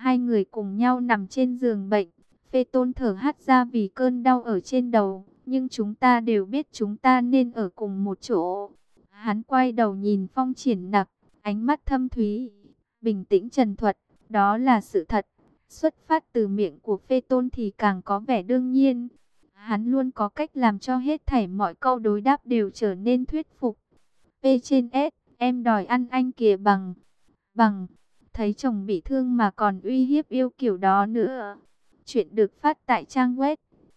Hai người cùng nhau nằm trên giường bệnh. Phê Tôn thở hắt ra vì cơn đau ở trên đầu. Nhưng chúng ta đều biết chúng ta nên ở cùng một chỗ. Hắn quay đầu nhìn Phong Triển Nặc, ánh mắt thâm thúy, bình tĩnh trần thuật. Đó là sự thật. Xuất phát từ miệng của Phê Tôn thì càng có vẻ đương nhiên. Hắn luôn có cách làm cho hết thảy mọi câu đối đáp đều trở nên thuyết phục. P trên S, em đòi ăn anh kìa bằng. Thấy chồng bị thương mà còn uy hiếp yêu kiểu đó nữa. Chuyện được phát tại trang web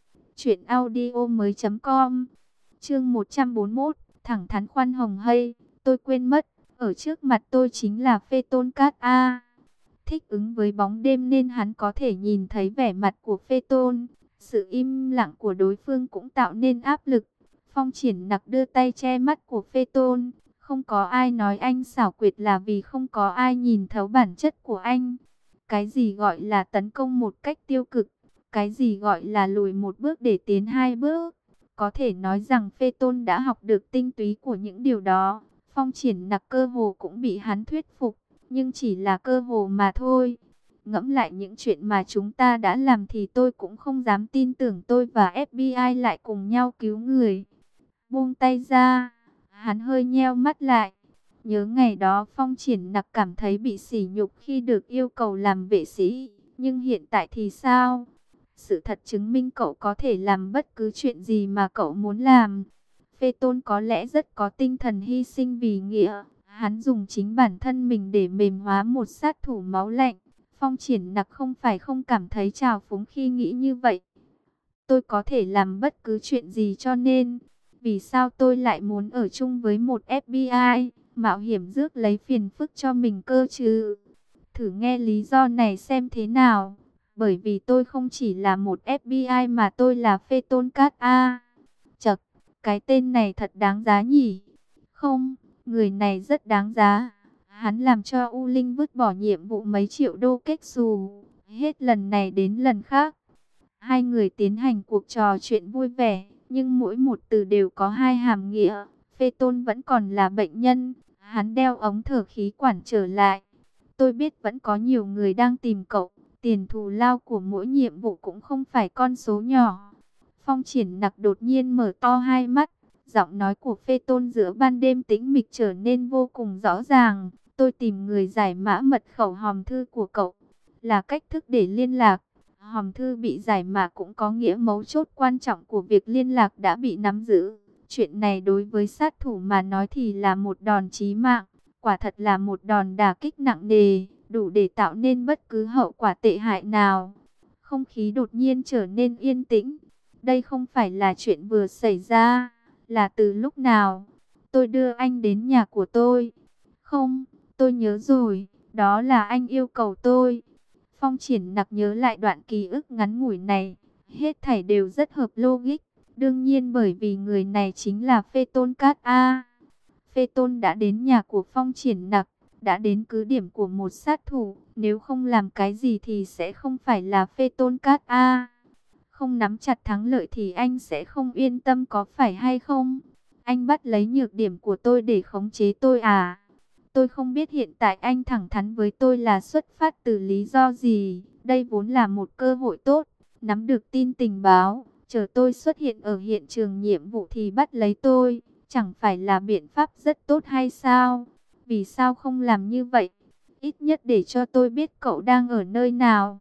truyệnaudiomoi.com. Chương 141, thẳng thắn khoan hồng hay, tôi quên mất, ở trước mặt tôi chính là Phê Tôn Cát A. Thích ứng với bóng đêm nên hắn có thể nhìn thấy vẻ mặt của Phê Tôn. Sự im lặng của đối phương cũng tạo nên áp lực. Phong Triển Nặc đưa tay che mắt của Phê Tôn. Không có ai nói anh xảo quyệt là vì không có ai nhìn thấu bản chất của anh. Cái gì gọi là tấn công một cách tiêu cực? Cái gì gọi là lùi một bước để tiến hai bước? Có thể nói rằng Phê Tôn đã học được tinh túy của những điều đó. Phong Triển Nặc cơ hồ cũng bị hắn thuyết phục, nhưng chỉ là cơ hồ mà thôi. Ngẫm lại những chuyện mà chúng ta đã làm thì tôi cũng không dám tin tưởng tôi và FBI lại cùng nhau cứu người. Buông tay ra, hắn hơi nheo mắt lại. Nhớ ngày đó Phong Triển Nặc cảm thấy bị sỉ nhục khi được yêu cầu làm vệ sĩ. Nhưng hiện tại thì sao? Sự thật chứng minh cậu có thể làm bất cứ chuyện gì mà cậu muốn làm. Phê Tôn có lẽ rất có tinh thần hy sinh vì nghĩa. Hắn dùng chính bản thân mình để mềm hóa một sát thủ máu lạnh. Phong Triển Nặc không phải không cảm thấy trào phúng khi nghĩ như vậy. Tôi có thể làm bất cứ chuyện gì cho nên, vì sao tôi lại muốn ở chung với một FBI, mạo hiểm rước lấy phiền phức cho mình cơ chứ? Thử nghe lý do này xem thế nào. Bởi vì tôi không chỉ là một FBI mà tôi là Phê Tôn Cát A. Chậc, cái tên này thật đáng giá nhỉ? Không, người này rất đáng giá. Hắn làm cho U Linh vứt bỏ nhiệm vụ mấy triệu đô kết xù, hết lần này đến lần khác. Hai người tiến hành cuộc trò chuyện vui vẻ, nhưng mỗi một từ đều có hai hàm nghĩa. Phê Tôn vẫn còn là bệnh nhân, hắn đeo ống thở khí quản trở lại. Tôi biết vẫn có nhiều người đang tìm cậu, tiền thù lao của mỗi nhiệm vụ cũng không phải con số nhỏ. Phong Triển Nặc đột nhiên mở to hai mắt, giọng nói của Phê Tôn giữa ban đêm tĩnh mịch trở nên vô cùng rõ ràng. Tôi tìm người giải mã mật khẩu hòm thư của cậu, là cách thức để liên lạc. Hòm thư bị giải mã cũng có nghĩa mấu chốt quan trọng của việc liên lạc đã bị nắm giữ. Chuyện này đối với sát thủ mà nói thì là một đòn chí mạng, quả thật là một đòn đả kích nặng nề, đủ để tạo nên bất cứ hậu quả tệ hại nào. Không khí đột nhiên trở nên yên tĩnh. Đây không phải là chuyện vừa xảy ra, là từ lúc nào? Tôi đưa anh đến nhà của tôi. Không, tôi nhớ rồi, đó là anh yêu cầu tôi. Phong Triển Nặc nhớ lại đoạn ký ức ngắn ngủi này, hết thảy đều rất hợp logic. Đương nhiên bởi vì người này chính là Phê Tôn Cát A. Phê Tôn đã đến nhà của Phong Triển Nặc, đã đến cứ điểm của một sát thủ. Nếu không làm cái gì thì sẽ không phải là Phê Tôn Cát A. Không nắm chặt thắng lợi thì anh sẽ không yên tâm có phải hay không? Anh bắt lấy nhược điểm của tôi để khống chế tôi à? Tôi không biết hiện tại anh thẳng thắn với tôi là xuất phát từ lý do gì. Đây vốn là một cơ hội tốt, nắm được tin tình báo, chờ tôi xuất hiện ở hiện trường nhiệm vụ thì bắt lấy tôi. Chẳng phải là biện pháp rất tốt hay sao? Vì sao không làm như vậy? Ít nhất để cho tôi biết cậu đang ở nơi nào.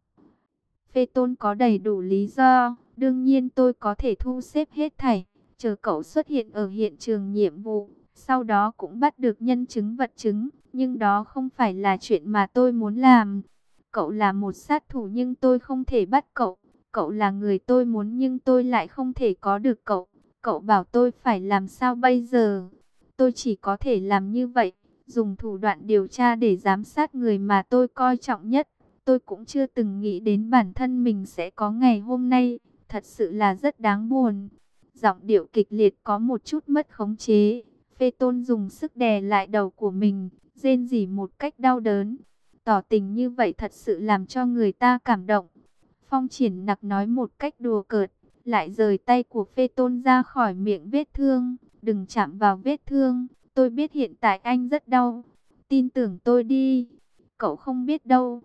Phê Tôn có đầy đủ lý do, đương nhiên tôi có thể thu xếp hết thảy, chờ cậu xuất hiện ở hiện trường nhiệm vụ, sau đó cũng bắt được nhân chứng vật chứng, nhưng đó không phải là chuyện mà tôi muốn làm. Cậu là một sát thủ nhưng tôi không thể bắt cậu, cậu là người tôi muốn nhưng tôi lại không thể có được cậu. Cậu bảo tôi phải làm sao bây giờ? Tôi chỉ có thể làm như vậy, dùng thủ đoạn điều tra để giám sát người mà tôi coi trọng nhất. Tôi cũng chưa từng nghĩ đến bản thân mình sẽ có ngày hôm nay, thật sự là rất đáng buồn. Giọng điệu kịch liệt có một chút mất khống chế. Phê Tôn dùng sức đè lại đầu của mình, rên rỉ một cách đau đớn. Tỏ tình như vậy thật sự làm cho người ta cảm động. Phong Triển Nặc nói một cách đùa cợt, lại rời tay của Phê Tôn ra khỏi miệng vết thương. Đừng chạm vào vết thương, tôi biết hiện tại anh rất đau. Tin tưởng tôi đi, cậu không biết đâu.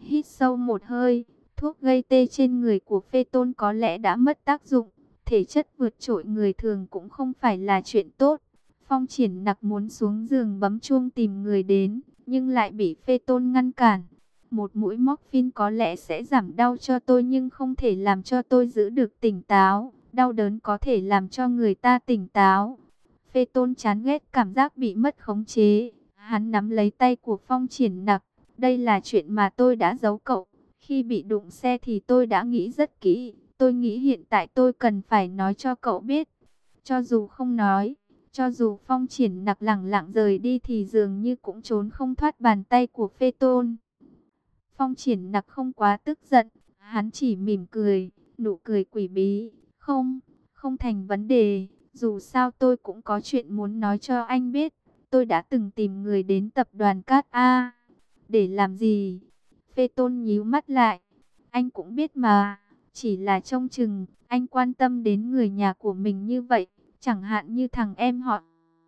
Hít sâu một hơi, thuốc gây tê trên người của Phê Tôn có lẽ đã mất tác dụng. Thể chất vượt trội người thường cũng không phải là chuyện tốt. Phong Triển Nặc muốn xuống giường bấm chuông tìm người đến, nhưng lại bị Phê Tôn ngăn cản. Một mũi morphine có lẽ sẽ giảm đau cho tôi nhưng không thể làm cho tôi giữ được tỉnh táo. Đau đớn có thể làm cho người ta tỉnh táo. Phê Tôn chán ghét cảm giác bị mất khống chế. Hắn nắm lấy tay của Phong Triển Nặc. Đây là chuyện mà tôi đã giấu cậu. Khi bị đụng xe thì tôi đã nghĩ rất kỹ. Tôi nghĩ hiện tại tôi cần phải nói cho cậu biết. Cho dù không nói, cho dù Phong Triển Nặc lẳng lặng rời đi thì dường như cũng trốn không thoát bàn tay của Phê Tôn. Phong Triển Nặc không quá tức giận, hắn chỉ mỉm cười, nụ cười quỷ bí. Không thành vấn đề, dù sao tôi cũng có chuyện muốn nói cho anh biết. Tôi đã từng tìm người đến tập đoàn Cát A. Để làm gì? Phê Tôn nhíu mắt lại. Anh cũng biết mà, chỉ là trông chừng, anh quan tâm đến người nhà của mình như vậy. Chẳng hạn như thằng em họ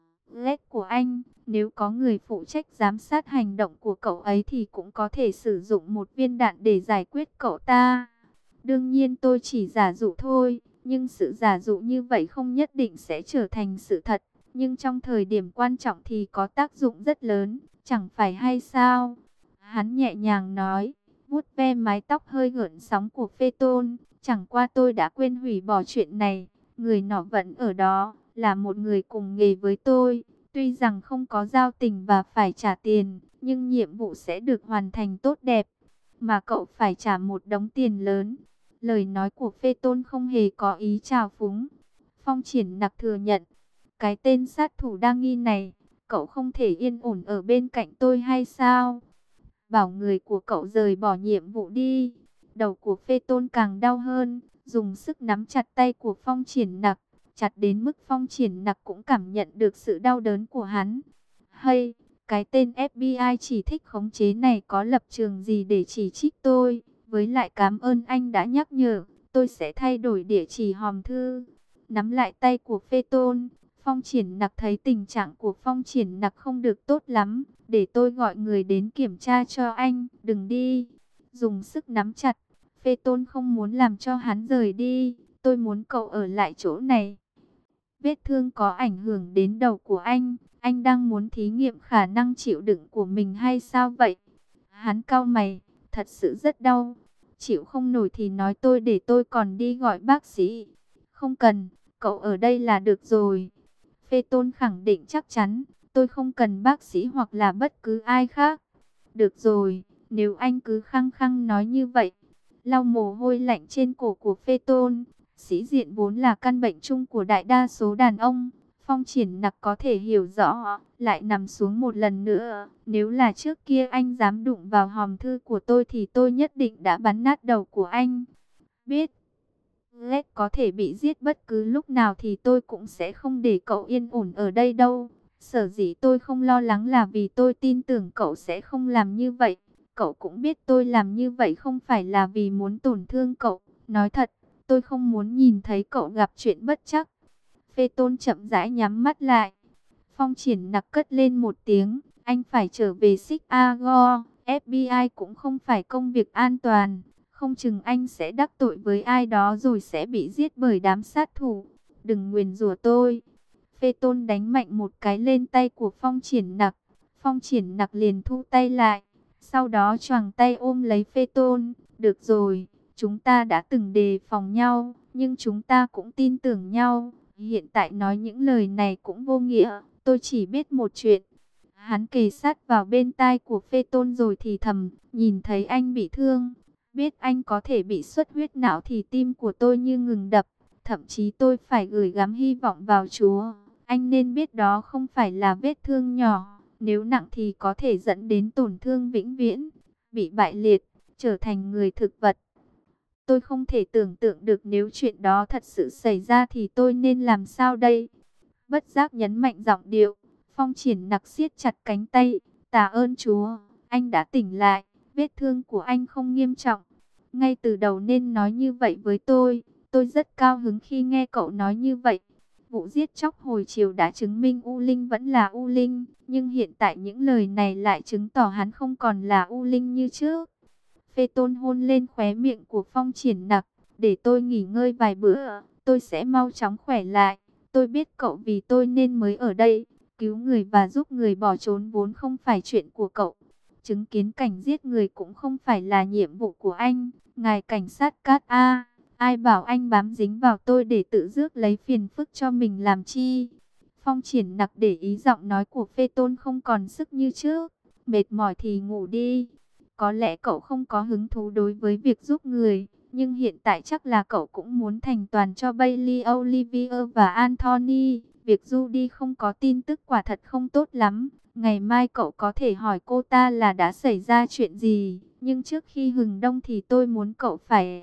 Lết của anh, nếu có người phụ trách giám sát hành động của cậu ấy thì cũng có thể sử dụng một viên đạn để giải quyết cậu ta. Đương nhiên tôi chỉ giả dụ thôi, nhưng sự giả dụ như vậy không nhất định sẽ trở thành sự thật. Nhưng trong thời điểm quan trọng thì có tác dụng rất lớn, chẳng phải hay sao? Hắn nhẹ nhàng nói, vuốt ve mái tóc hơi gợn sóng của Phê Tôn. Chẳng qua tôi đã quên hủy bỏ chuyện này, người nọ vẫn ở đó, là một người cùng nghề với tôi. Tuy rằng không có giao tình và phải trả tiền, nhưng nhiệm vụ sẽ được hoàn thành tốt đẹp. Mà cậu phải trả một đống tiền lớn. Lời nói của Phê Tôn không hề có ý trào phúng. Phong Triển Nặc thừa nhận, cái tên sát thủ đa nghi này, cậu không thể yên ổn ở bên cạnh tôi hay sao? Bảo người của cậu rời bỏ nhiệm vụ đi. Đầu của Phê Tôn càng đau hơn, dùng sức nắm chặt tay của Phong Triển Nặc, chặt đến mức Phong Triển Nặc cũng cảm nhận được sự đau đớn của hắn. Hay, cái tên FBI chỉ thích khống chế này có lập trường gì để chỉ trích tôi? Với lại cảm ơn anh đã nhắc nhở, tôi sẽ thay đổi địa chỉ hòm thư. Nắm lại tay của Phê Tôn, Phong Triển Nặc thấy tình trạng của Phong Triển Nặc không được tốt lắm. Để tôi gọi người đến kiểm tra cho anh, đừng đi. Dùng sức nắm chặt, Phê Tôn không muốn làm cho hắn rời đi. Tôi muốn cậu ở lại chỗ này. Vết thương có ảnh hưởng đến đầu của anh đang muốn thí nghiệm khả năng chịu đựng của mình hay sao vậy? Hắn cau mày, thật sự rất đau. Chịu không nổi thì nói tôi để tôi còn đi gọi bác sĩ. Không cần, cậu ở đây là được rồi. Phê Tôn khẳng định chắc chắn, tôi không cần bác sĩ hoặc là bất cứ ai khác. Được rồi, nếu anh cứ khăng khăng nói như vậy. Lau mồ hôi lạnh trên cổ của Phê Tôn. Sĩ diện vốn là căn bệnh chung của đại đa số đàn ông. Phong Triển Nặc có thể hiểu rõ, lại nằm xuống một lần nữa. Nếu là trước kia anh dám đụng vào hòm thư của tôi thì tôi nhất định đã bắn nát đầu của anh. Biết, Lết có thể bị giết bất cứ lúc nào thì tôi cũng sẽ không để cậu yên ổn ở đây đâu. Sở dĩ tôi không lo lắng là vì tôi tin tưởng cậu sẽ không làm như vậy. Cậu cũng biết tôi làm như vậy không phải là vì muốn tổn thương cậu. Nói thật, tôi không muốn nhìn thấy cậu gặp chuyện bất trắc. Phê Tôn chậm rãi nhắm mắt lại. Phong Triển Nặc cất lên một tiếng. Anh phải trở về Chicago. FBI cũng không phải công việc an toàn. Không chừng anh sẽ đắc tội với ai đó rồi sẽ bị giết bởi đám sát thủ. Đừng nguyền rủa tôi. Phê Tôn đánh mạnh một cái lên tay của Phong Triển Nặc. Phong Triển Nặc liền thu tay lại. Sau đó choàng tay ôm lấy Phê Tôn. Được rồi, chúng ta đã từng đề phòng nhau, nhưng chúng ta cũng tin tưởng nhau. Hiện tại nói những lời này cũng vô nghĩa. Tôi chỉ biết một chuyện. Hắn kề sát vào bên tai của Phê Tôn rồi thì thầm, nhìn thấy anh bị thương. Biết anh có thể bị xuất huyết não thì tim của tôi như ngừng đập. Thậm chí tôi phải gửi gắm hy vọng vào Chúa. Anh nên biết đó không phải là vết thương nhỏ. Nếu nặng thì có thể dẫn đến tổn thương vĩnh viễn. Bị bại liệt, trở thành người thực vật. Tôi không thể tưởng tượng được nếu chuyện đó thật sự xảy ra thì tôi nên làm sao đây? Bất giác nhấn mạnh giọng điệu. Phong Triển Nặc siết chặt cánh tay. Tạ ơn Chúa, anh đã tỉnh lại. Vết thương của anh không nghiêm trọng. Ngay từ đầu nên nói như vậy với tôi. Tôi rất cao hứng khi nghe cậu nói như vậy. Vụ giết chóc hồi chiều đã chứng minh U Linh vẫn là U Linh. Nhưng hiện tại những lời này lại chứng tỏ hắn không còn là U Linh như trước. Phê Tôn hôn lên khóe miệng của Phong Triển Nặc. Để tôi nghỉ ngơi vài bữa, tôi sẽ mau chóng khỏe lại. Tôi biết cậu vì tôi nên mới ở đây. Cứu người và giúp người bỏ trốn vốn không phải chuyện của cậu. Chứng kiến cảnh giết người cũng không phải là nhiệm vụ của anh. Ngài cảnh sát Cát A, ai bảo anh bám dính vào tôi để tự rước lấy phiền phức cho mình làm chi? Phong Triển Nặc để ý giọng nói của Phê Tôn không còn sức như trước. Mệt mỏi thì ngủ đi. Có lẽ cậu không có hứng thú đối với việc giúp người, nhưng hiện tại chắc là cậu cũng muốn thành toàn cho Bailey, Olivier và Anthony. Việc Judy không có tin tức quả thật không tốt lắm. Ngày mai cậu có thể hỏi cô ta là đã xảy ra chuyện gì. Nhưng trước khi hừng đông thì tôi muốn cậu phải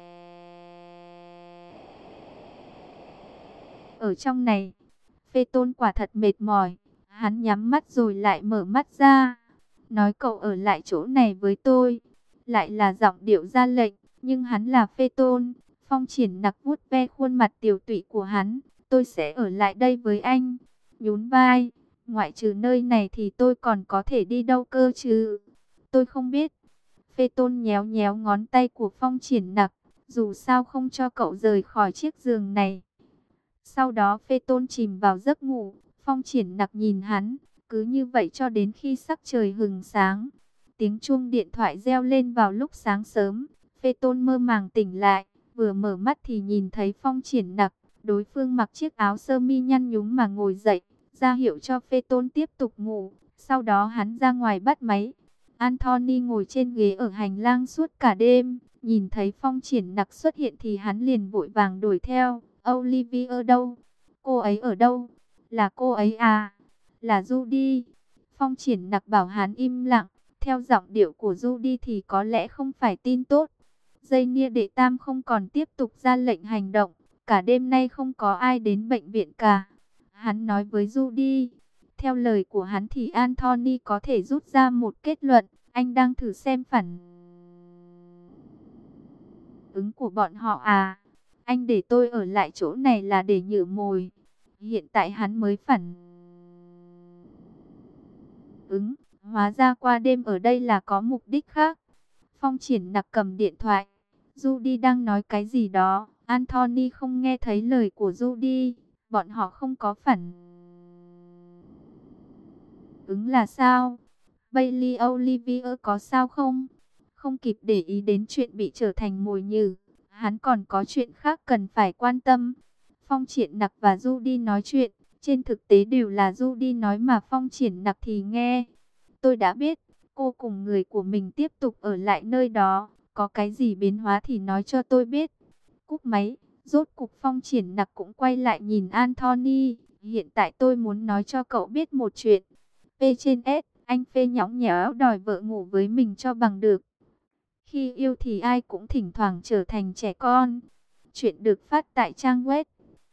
ở trong này. Phê Tôn quả thật mệt mỏi. Hắn nhắm mắt rồi lại mở mắt ra. Nói cậu ở lại chỗ này với tôi. Lại là giọng điệu ra lệnh. Nhưng hắn là Phê Tôn. Phong Triển Nặc vuốt ve khuôn mặt tiều tụy của hắn. Tôi sẽ ở lại đây với anh. Nhún vai. Ngoại trừ nơi này thì tôi còn có thể đi đâu cơ chứ? Tôi không biết. Phê Tôn nhéo nhéo ngón tay của Phong Triển Nặc. Dù sao không cho cậu rời khỏi chiếc giường này. Sau đó Phê Tôn chìm vào giấc ngủ. Phong Triển Nặc nhìn hắn. Cứ như vậy cho đến khi sắc trời hừng sáng. Tiếng chuông điện thoại reo lên vào lúc sáng sớm. Phê Tôn mơ màng tỉnh lại. Vừa mở mắt thì nhìn thấy Phong Triển Nặc. Đối phương mặc chiếc áo sơ mi nhăn nhúm mà ngồi dậy, ra hiệu cho Phê Tôn tiếp tục ngủ. Sau đó hắn ra ngoài bắt máy. Anthony ngồi trên ghế ở hành lang suốt cả đêm. Nhìn thấy Phong Triển Nặc xuất hiện thì hắn liền vội vàng đuổi theo. Olivia đâu? Cô ấy ở đâu? Là cô ấy à? Là Judy. Phong Triển Nặc bảo hắn im lặng. Theo giọng điệu của Judy thì có lẽ không phải tin tốt. Dây nia đệ tam không còn tiếp tục ra lệnh hành động. Cả đêm nay không có ai đến bệnh viện cả. Hắn nói với Judy. Theo lời của hắn thì Anthony có thể rút ra một kết luận. Anh đang thử xem phản ứng của bọn họ à. Anh để tôi ở lại chỗ này là để nhử mồi. Hiện tại hắn mới phản ứng. Hóa ra qua đêm ở đây là có mục đích khác. Phong Triển Nặc cầm điện thoại. Judy đang nói cái gì đó. Anthony không nghe thấy lời của Judy. Bọn họ không có phản ứng là sao? Bailey, Olivier có sao không? Không kịp để ý đến chuyện bị trở thành mồi nhử. Hắn còn có chuyện khác cần phải quan tâm. Phong Triển Nặc và Judy nói chuyện. Trên thực tế đều là Judy nói mà Phong Triển Nặc thì nghe. Tôi đã biết. Cô cùng người của mình tiếp tục ở lại nơi đó. Có cái gì biến hóa thì nói cho tôi biết. Cúp máy. Rốt cục Phong Triển Nặc cũng quay lại nhìn Anthony. Hiện tại tôi muốn nói cho cậu biết một chuyện. P trên S. Anh phê nhõng nhẽo đòi vợ ngủ với mình cho bằng được. Khi yêu thì ai cũng thỉnh thoảng trở thành trẻ con. Chuyện được phát tại trang web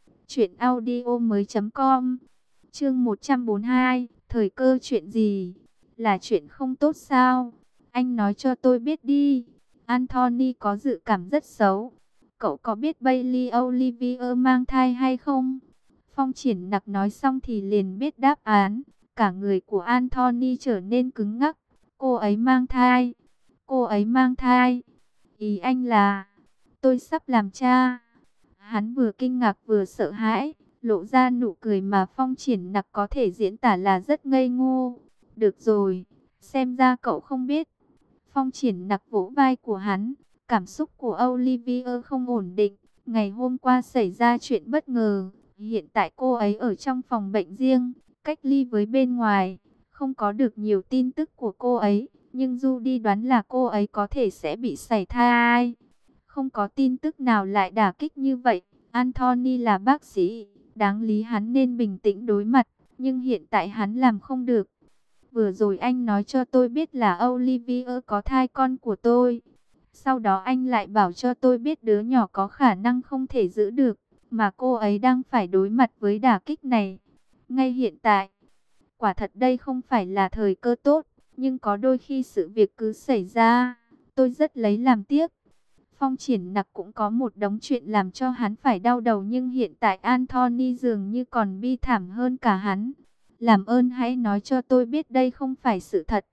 truyệnaudiomoi.com. Chương 142, thời cơ chuyện gì? Là chuyện không tốt sao? Anh nói cho tôi biết đi. Anthony có dự cảm rất xấu. Cậu có biết Bailey Olivier mang thai hay không? Phong Triển Nặc nói xong thì liền biết đáp án. Cả người của Anthony trở nên cứng ngắc. Cô ấy mang thai. Cô ấy mang thai. Ý anh là tôi sắp làm cha. Hắn vừa kinh ngạc vừa sợ hãi, lộ ra nụ cười mà Phong Triển Nặc có thể diễn tả là rất ngây ngô. Được rồi, xem ra cậu không biết. Phong Triển Nặc vỗ vai của hắn. Cảm xúc của Olivier không ổn định. Ngày hôm qua xảy ra chuyện bất ngờ. Hiện tại cô ấy ở trong phòng bệnh riêng, cách ly với bên ngoài. Không có được nhiều tin tức của cô ấy. Nhưng Judy đoán là cô ấy có thể sẽ bị sảy thai. Không có tin tức nào lại đả kích như vậy. Anthony là bác sĩ. Đáng lý hắn nên bình tĩnh đối mặt. Nhưng hiện tại hắn làm không được. Vừa rồi anh nói cho tôi biết là Olivier có thai con của tôi. Sau đó anh lại bảo cho tôi biết đứa nhỏ có khả năng không thể giữ được. Mà cô ấy đang phải đối mặt với đả kích này. Ngay hiện tại, quả thật đây không phải là thời cơ tốt. Nhưng có đôi khi sự việc cứ xảy ra. Tôi rất lấy làm tiếc. Phong Triển Nặc cũng có một đống chuyện làm cho hắn phải đau đầu. Nhưng hiện tại Anthony dường như còn bi thảm hơn cả hắn. Làm ơn hãy nói cho tôi biết đây không phải sự thật.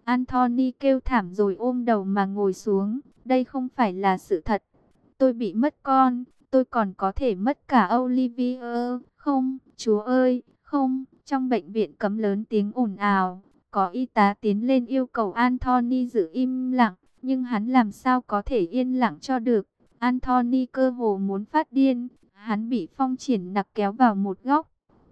Anthony kêu thảm rồi ôm đầu mà ngồi xuống. Đây không phải là sự thật. Tôi bị mất con, tôi còn có thể mất cả Olivier. Không, Chúa ơi, không. Trong bệnh viện cấm lớn tiếng ồn ào. Có y tá tiến lên yêu cầu Anthony giữ im lặng. Nhưng hắn làm sao có thể yên lặng cho được. Anthony cơ hồ muốn phát điên. Hắn bị Phong Triển Nặc kéo vào một góc.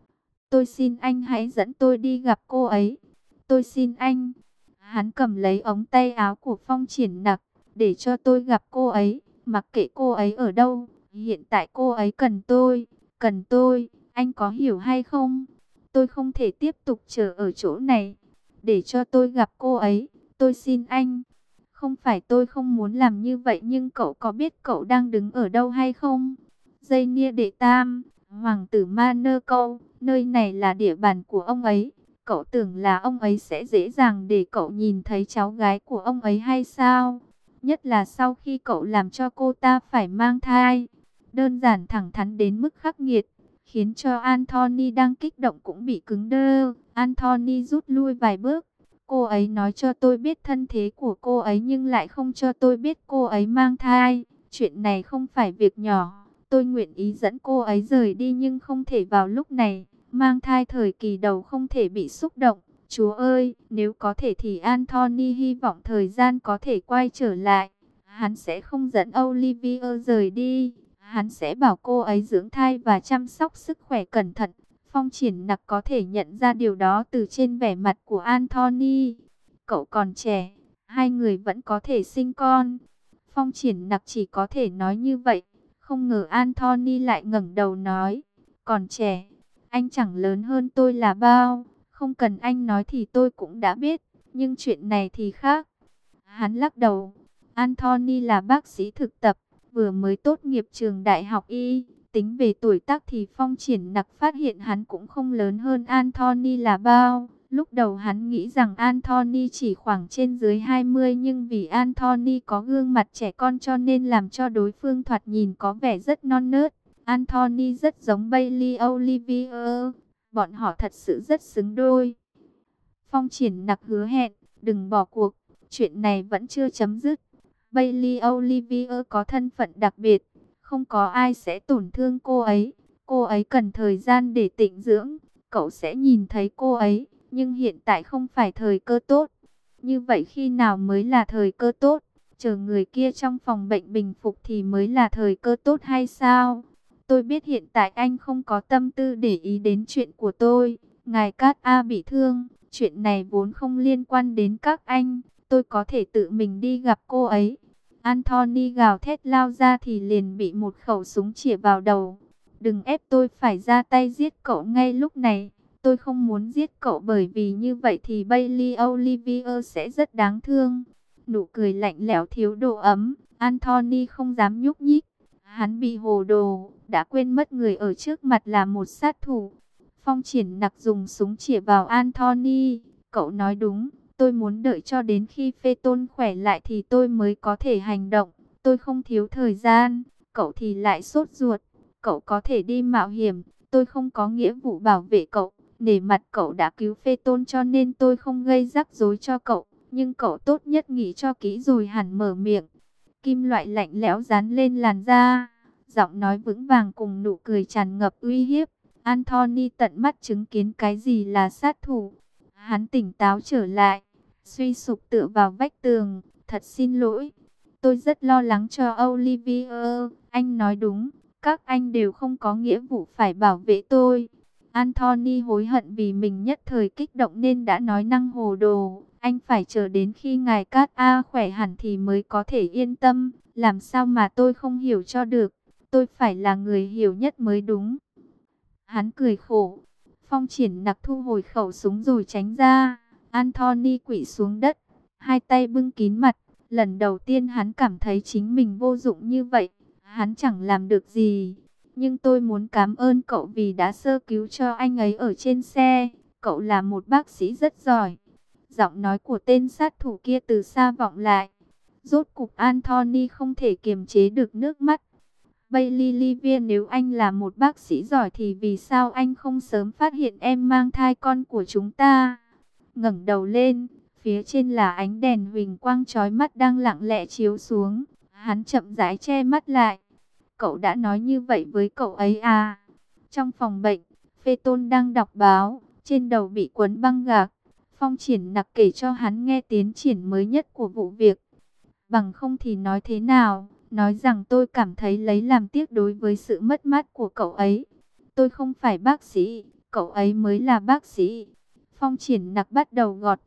Tôi xin anh hãy dẫn tôi đi gặp cô ấy. Tôi xin anh. Hắn cầm lấy ống tay áo của Phong Triển Nặc. Để cho tôi gặp cô ấy. Mặc kệ cô ấy ở đâu. Hiện tại cô ấy cần tôi. Cần tôi. Anh có hiểu hay không? Tôi không thể tiếp tục chờ ở chỗ này. Để cho tôi gặp cô ấy. Tôi xin anh. Không phải tôi không muốn làm như vậy, nhưng cậu có biết cậu đang đứng ở đâu hay không? Dây nia đệ tam, hoàng tử Ma Nơ Câu, nơi này là địa bàn của ông ấy. Cậu tưởng là ông ấy sẽ dễ dàng để cậu nhìn thấy cháu gái của ông ấy hay sao? Nhất là sau khi cậu làm cho cô ta phải mang thai. Đơn giản thẳng thắn đến mức khắc nghiệt, khiến cho Anthony đang kích động cũng bị cứng đơ. Anthony rút lui vài bước. Cô ấy nói cho tôi biết thân thế của cô ấy nhưng lại không cho tôi biết cô ấy mang thai. Chuyện này không phải việc nhỏ. Tôi nguyện ý dẫn cô ấy rời đi nhưng không thể vào lúc này. Mang thai thời kỳ đầu không thể bị xúc động. Chúa ơi, nếu có thể thì Anthony hy vọng thời gian có thể quay trở lại. Hắn sẽ không dẫn Olivier rời đi. Hắn sẽ bảo cô ấy dưỡng thai và chăm sóc sức khỏe cẩn thận. Phong Triển Nặc có thể nhận ra điều đó từ trên vẻ mặt của Anthony. Cậu còn trẻ, hai người vẫn có thể sinh con. Phong Triển Nặc chỉ có thể nói như vậy. Không ngờ Anthony lại ngẩng đầu nói, còn trẻ, anh chẳng lớn hơn tôi là bao. Không cần anh nói thì tôi cũng đã biết, nhưng chuyện này thì khác. Hắn lắc đầu. Anthony là bác sĩ thực tập, vừa mới tốt nghiệp trường đại học y. Tính về tuổi tác thì Phong Triển Nặc phát hiện hắn cũng không lớn hơn Anthony là bao. Lúc đầu hắn nghĩ rằng Anthony chỉ khoảng trên dưới 20, nhưng vì Anthony có gương mặt trẻ con cho nên làm cho đối phương thoạt nhìn có vẻ rất non nớt. Anthony rất giống Bailey Olivier. Bọn họ thật sự rất xứng đôi. Phong Triển Nặc hứa hẹn, đừng bỏ cuộc, chuyện này vẫn chưa chấm dứt. Bailey Olivier có thân phận đặc biệt, không có ai sẽ tổn thương cô ấy. Cô ấy cần thời gian để tĩnh dưỡng, cậu sẽ nhìn thấy cô ấy, nhưng hiện tại không phải thời cơ tốt. Như vậy khi nào mới là thời cơ tốt? Chờ người kia trong phòng bệnh bình phục thì mới là thời cơ tốt hay sao? Tôi biết hiện tại anh không có tâm tư để ý đến chuyện của tôi. Ngài Cát A bị thương, chuyện này vốn không liên quan đến các anh. Tôi có thể tự mình đi gặp cô ấy. Anthony gào thét lao ra thì liền bị một khẩu súng chĩa vào đầu. Đừng ép tôi phải ra tay giết cậu ngay lúc này. Tôi không muốn giết cậu bởi vì như vậy thì Bailey Olivier sẽ rất đáng thương. Nụ cười lạnh lẽo thiếu độ ấm. Anthony không dám nhúc nhích. Hắn bị hồ đồ, đã quên mất người ở trước mặt là một sát thủ. Phong Triển Nặc dùng súng chĩa vào Anthony. Cậu nói đúng. Tôi muốn đợi cho đến khi Phê Tôn khỏe lại thì tôi mới có thể hành động. Tôi không thiếu thời gian. Cậu thì lại sốt ruột. Cậu có thể đi mạo hiểm. Tôi không có nghĩa vụ bảo vệ cậu. Nể mặt cậu đã cứu Phê Tôn cho nên tôi không gây rắc rối cho cậu. Nhưng cậu tốt nhất nghĩ cho kỹ rồi hẳn mở miệng. Kim loại lạnh lẽo dán lên làn da. Giọng nói vững vàng cùng nụ cười tràn ngập uy hiếp. Anthony tận mắt chứng kiến cái gì là sát thủ. Hắn tỉnh táo trở lại. Suy sụp tựa vào vách tường. Thật xin lỗi. Tôi rất lo lắng cho Olivier. Anh nói đúng. Các anh đều không có nghĩa vụ phải bảo vệ tôi. Anthony hối hận vì mình nhất thời kích động nên đã nói năng hồ đồ. Anh phải chờ đến khi ngài Cát A khỏe hẳn thì mới có thể yên tâm. Làm sao mà tôi không hiểu cho được. Tôi phải là người hiểu nhất mới đúng. Hắn cười khổ. Phong Triển Nặc thu hồi khẩu súng rồi tránh ra. Anthony quỵ xuống đất, hai tay bưng kín mặt. Lần đầu tiên hắn cảm thấy chính mình vô dụng như vậy. Hắn chẳng làm được gì. Nhưng tôi muốn cảm ơn cậu vì đã sơ cứu cho anh ấy ở trên xe. Cậu là một bác sĩ rất giỏi. Giọng nói của tên sát thủ kia từ xa vọng lại. Rốt cục Anthony không thể kiềm chế được nước mắt. Bailey Olivier, nếu anh là một bác sĩ giỏi thì vì sao anh không sớm phát hiện em mang thai con của chúng ta? Ngẩng đầu lên, phía trên là ánh đèn huỳnh quang chói mắt đang lặng lẽ chiếu xuống. Hắn chậm rãi che mắt lại. Cậu đã nói như vậy với cậu ấy à? Trong phòng bệnh, Phê Tôn đang đọc báo, trên đầu bị quấn băng gạc. Phong Triển Nặc kể cho hắn nghe tiến triển mới nhất của vụ việc. Bằng không thì nói thế nào? Nói rằng tôi cảm thấy lấy làm tiếc đối với sự mất mát của cậu ấy. Tôi không phải bác sĩ, cậu ấy mới là bác sĩ. Phong Triển Nặc bắt đầu gọt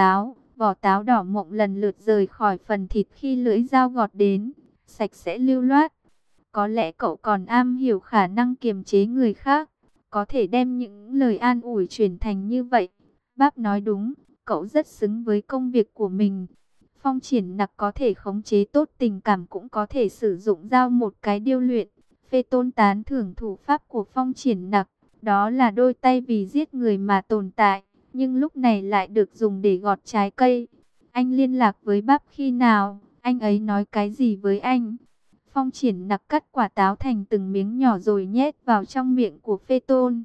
vỏ táo đỏ mọng lần lượt rời khỏi phần thịt khi lưỡi dao gọt đến, sạch sẽ lưu loát. Có lẽ cậu còn am hiểu khả năng kiềm chế người khác, có thể đem những lời an ủi chuyển thành như vậy. Bác nói đúng, cậu rất xứng với công việc của mình. Phong Triển Nặc có thể khống chế tốt tình cảm, cũng có thể sử dụng dao một cái điêu luyện. Phê Tôn tán thưởng thủ pháp của Phong Triển Nặc, đó là đôi tay vì giết người mà tồn tại, nhưng lúc này lại được dùng để gọt trái cây. Anh liên lạc với bác khi nào? Anh ấy nói cái gì với anh? Phong Triển Nặc cắt quả táo thành từng miếng nhỏ rồi nhét vào trong miệng của Phê Tôn.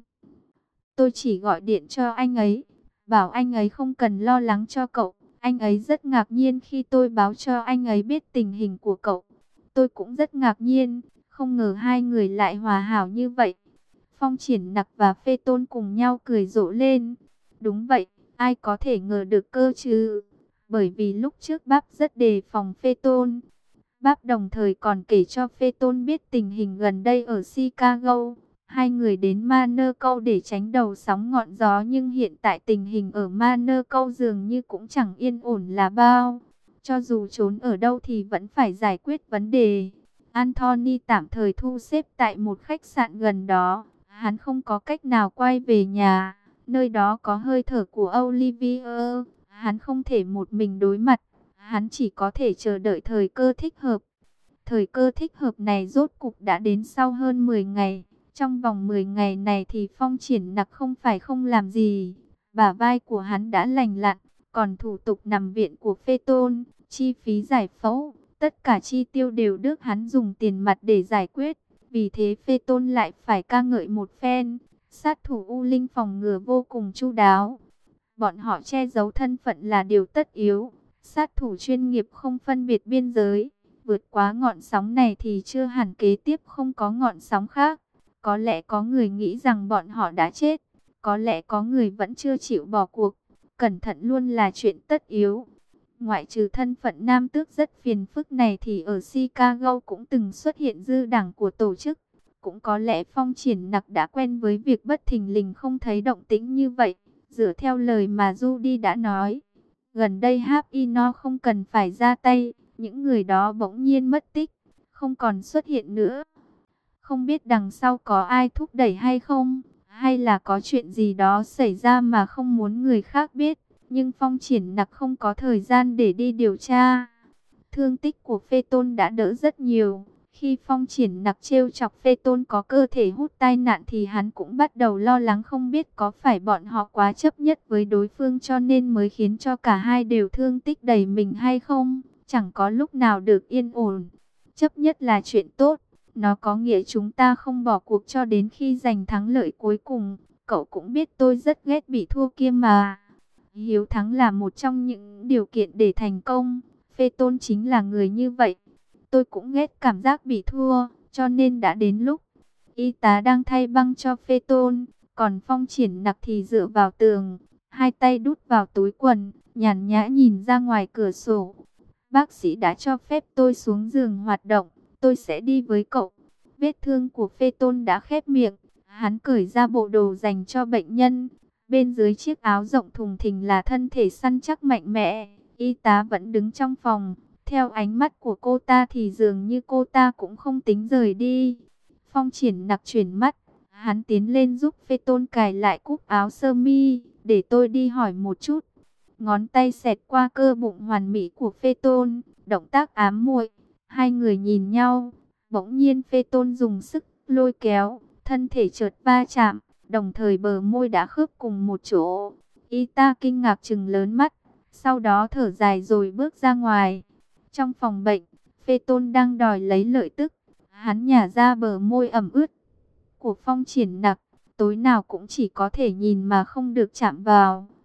Tôi chỉ gọi điện cho anh ấy, bảo anh ấy không cần lo lắng cho cậu. Anh ấy rất ngạc nhiên khi tôi báo cho anh ấy biết tình hình của cậu. Tôi cũng rất ngạc nhiên, không ngờ hai người lại hòa hảo như vậy. Phong Triển Nặc và Phê Tôn cùng nhau cười rộ lên. Đúng vậy, ai có thể ngờ được cơ chứ? Bởi vì lúc trước bác rất đề phòng Phê Tôn. Bác đồng thời còn kể cho Phê Tôn biết tình hình gần đây ở Chicago. Hai người đến Monaco để tránh đầu sóng ngọn gió, nhưng hiện tại tình hình ở Monaco dường như cũng chẳng yên ổn là bao. Cho dù trốn ở đâu thì vẫn phải giải quyết vấn đề. Anthony tạm thời thu xếp tại một khách sạn gần đó. Hắn không có cách nào quay về nhà. Nơi đó có hơi thở của Olivier. Hắn không thể một mình đối mặt. Hắn chỉ có thể chờ đợi thời cơ thích hợp. Thời cơ thích hợp này rốt cục đã đến sau hơn 10 ngày. Trong vòng 10 ngày này thì Phong Triển Nặc không phải không làm gì. Bả vai của hắn đã lành lặn. Còn thủ tục nằm viện của Phê Tôn, chi phí giải phẫu, tất cả chi tiêu đều được hắn dùng tiền mặt để giải quyết. Vì thế Phê Tôn lại phải ca ngợi một phen. Sát thủ U Linh phòng ngừa vô cùng chu đáo. Bọn họ che giấu thân phận là điều tất yếu. Sát thủ chuyên nghiệp không phân biệt biên giới. Vượt quá ngọn sóng này thì chưa hẳn kế tiếp không có ngọn sóng khác. Có lẽ có người nghĩ rằng bọn họ đã chết. Có lẽ có người vẫn chưa chịu bỏ cuộc. Cẩn thận luôn là chuyện tất yếu. Ngoại trừ thân phận nam tước rất phiền phức này thì ở Chicago cũng từng xuất hiện dư đảng của tổ chức. Cũng có lẽ Phong Triển Nặc đã quen với việc bất thình lình không thấy động tĩnh như vậy. Dựa theo lời mà Judy đã nói, gần đây Hapino không cần phải ra tay, những người đó bỗng nhiên mất tích, không còn xuất hiện nữa. Không biết đằng sau có ai thúc đẩy hay không, hay là có chuyện gì đó xảy ra mà không muốn người khác biết. Nhưng Phong Triển Nặc không có thời gian để đi điều tra. Thương tích của Phê Tôn đã đỡ rất nhiều. Khi Phong Triển Nặc trêu chọc Phê Tôn có cơ thể hút tai nạn thì hắn cũng bắt đầu lo lắng, không biết có phải bọn họ quá chấp nhất với đối phương cho nên mới khiến cho cả hai đều thương tích đầy mình hay không. Chẳng có lúc nào được yên ổn. Chấp nhất là chuyện tốt. Nó có nghĩa chúng ta không bỏ cuộc cho đến khi giành thắng lợi cuối cùng. Cậu cũng biết tôi rất ghét bị thua kia mà. Hiếu thắng là một trong những điều kiện để thành công. Phê Tôn chính là người như vậy. Tôi cũng ghét cảm giác bị thua, cho nên đã đến lúc. Y tá đang thay băng cho Phê Tôn, còn Phong Triển Nặc thì dựa vào tường, hai tay đút vào túi quần, nhàn nhã nhìn ra ngoài cửa sổ. Bác sĩ đã cho phép tôi xuống giường hoạt động, tôi sẽ đi với cậu. Vết thương của Phê Tôn đã khép miệng, hắn cởi ra bộ đồ dành cho bệnh nhân. Bên dưới chiếc áo rộng thùng thình là thân thể săn chắc mạnh mẽ. Y tá vẫn đứng trong phòng. Theo ánh mắt của cô ta thì dường như cô ta cũng không tính rời đi. Phong Triển Nặc chuyển mắt. Hắn tiến lên giúp Phê Tôn cài lại cúc áo sơ mi. Để tôi đi hỏi một chút. Ngón tay xẹt qua cơ bụng hoàn mỹ của Phê Tôn. Động tác ám muội. Hai người nhìn nhau. Bỗng nhiên Phê Tôn dùng sức lôi kéo. Thân thể chợt va chạm. Đồng thời bờ môi đã khớp cùng một chỗ. Y ta kinh ngạc trừng lớn mắt. Sau đó thở dài rồi bước ra ngoài. Trong phòng bệnh, Phê Tôn đang đòi lấy lợi tức. Hắn nhả ra bờ môi ẩm ướt của Phong Triển Nặc. Tối nào cũng chỉ có thể nhìn mà không được chạm vào.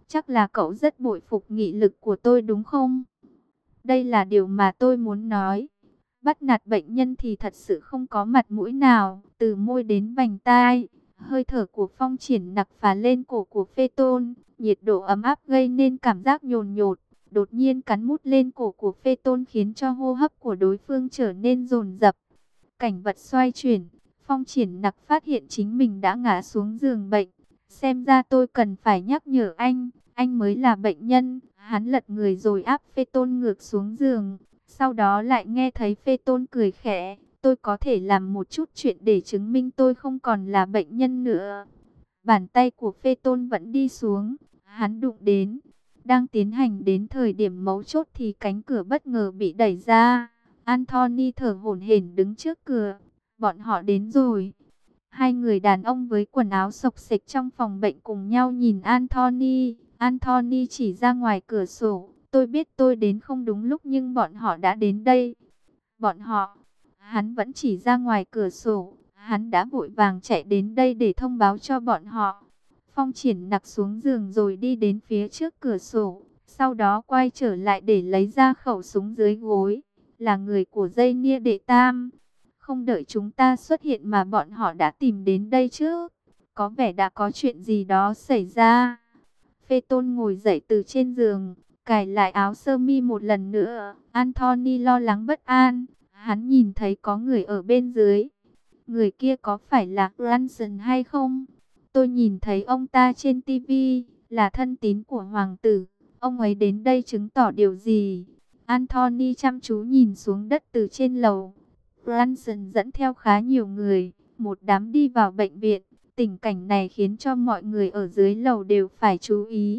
Chắc là cậu rất bội phục nghị lực của tôi đúng không? Đây là điều mà tôi muốn nói. Bắt nạt bệnh nhân thì thật sự không có mặt mũi nào. Từ môi đến vành tai, hơi thở của Phong Triển Nặc phả lên cổ của Phê Tôn. Nhiệt độ ấm áp gây nên cảm giác nhồn nhột. Đột nhiên cắn mút lên cổ của Phê Tôn khiến cho hô hấp của đối phương trở nên dồn dập. Cảnh vật xoay chuyển, Phong Triển Nặc phát hiện chính mình đã ngã xuống giường bệnh. Xem ra tôi cần phải nhắc nhở anh mới là bệnh nhân. Hắn lật người rồi áp Phê Tôn ngược xuống giường. Sau đó lại nghe thấy Phê Tôn cười khẽ. Tôi có thể làm một chút chuyện để chứng minh tôi không còn là bệnh nhân nữa. Bàn tay của Phê Tôn vẫn đi xuống. Hắn đụng đến. Đang tiến hành đến thời điểm mấu chốt thì cánh cửa bất ngờ bị đẩy ra. Anthony thở hổn hển đứng trước cửa. Bọn họ đến rồi. Hai người đàn ông với quần áo xộc xệch trong phòng bệnh cùng nhau nhìn Anthony. Anthony chỉ ra ngoài cửa sổ. Tôi biết tôi đến không đúng lúc nhưng bọn họ đã đến đây. Bọn họ, hắn vẫn chỉ ra ngoài cửa sổ. Hắn đã vội vàng chạy đến đây để thông báo cho bọn họ. Phong Triển Nặc xuống giường rồi đi đến phía trước cửa sổ. Sau đó quay trở lại để lấy ra khẩu súng dưới gối. Là người của dây nia đệ tam. Không đợi chúng ta xuất hiện mà bọn họ đã tìm đến đây trước. Có vẻ đã có chuyện gì đó xảy ra. Phê Tôn ngồi dậy từ trên giường, cài lại áo sơ mi một lần nữa. Anthony lo lắng bất an. Hắn nhìn thấy có người ở bên dưới. Người kia có phải là Ranson hay không? Tôi nhìn thấy ông ta trên TV, là thân tín của hoàng tử. Ông ấy đến đây chứng tỏ điều gì? Anthony chăm chú nhìn xuống đất từ trên lầu. Ranson dẫn theo khá nhiều người, một đám đi vào bệnh viện. Tình cảnh này khiến cho mọi người ở dưới lầu đều phải chú ý.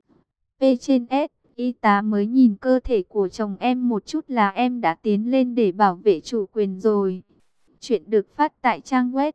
P trên S, y tá mới nhìn cơ thể của chồng em một chút là em đã tiến lên để bảo vệ chủ quyền rồi. Chuyện được phát tại trang web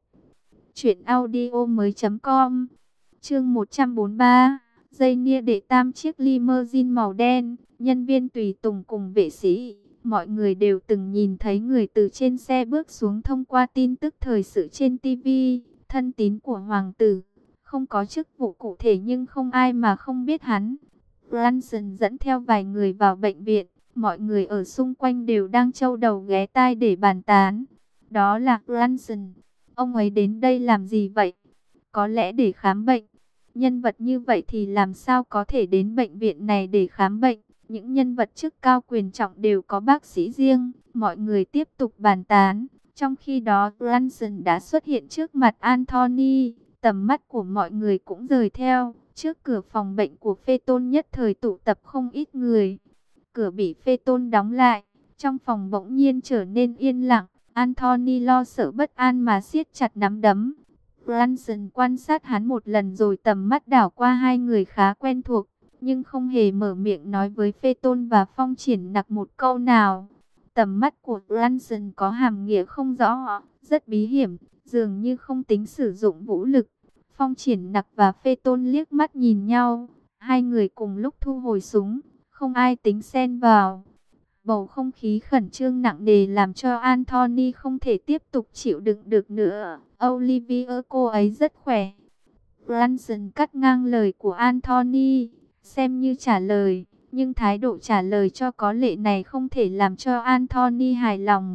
truyệnaudiomoi.com. Chương 143. Dây nia đệ tam chiếc limousine màu đen, nhân viên tùy tùng cùng vệ sĩ, mọi người đều từng nhìn thấy người từ trên xe bước xuống thông qua tin tức thời sự trên TV, thân tín của hoàng tử, không có chức vụ cụ thể nhưng không ai mà không biết hắn. Branson dẫn theo vài người vào bệnh viện, mọi người ở xung quanh đều đang châu đầu ghé tai để bàn tán. Đó là Branson, ông ấy đến đây làm gì vậy? Có lẽ để khám bệnh. Nhân vật như vậy thì làm sao có thể đến bệnh viện này để khám bệnh? Những nhân vật chức cao quyền trọng đều có bác sĩ riêng. Mọi người tiếp tục bàn tán. Trong khi đó, Branson đã xuất hiện trước mặt Anthony. Tầm mắt của mọi người cũng rời theo. Trước cửa phòng bệnh của Phê Tôn nhất thời tụ tập không ít người. Cửa bị Phê Tôn đóng lại. Trong phòng bỗng nhiên trở nên yên lặng. Anthony lo sợ bất an mà siết chặt nắm đấm. Branson quan sát hắn một lần rồi tầm mắt đảo qua hai người khá quen thuộc, nhưng không hề mở miệng nói với Phê Tôn và Phong Triển Nặc một câu nào. Tầm mắt của Branson có hàm nghĩa không rõ, rất bí hiểm, dường như không tính sử dụng vũ lực. Phong Triển Nặc và Phê Tôn liếc mắt nhìn nhau, hai người cùng lúc thu hồi súng, không ai tính xen vào. Bầu không khí khẩn trương nặng nề làm cho Anthony không thể tiếp tục chịu đựng được nữa. Olivia, cô ấy rất khỏe. Branson cắt ngang lời của Anthony, xem như trả lời, nhưng thái độ trả lời cho có lệ này không thể làm cho Anthony hài lòng.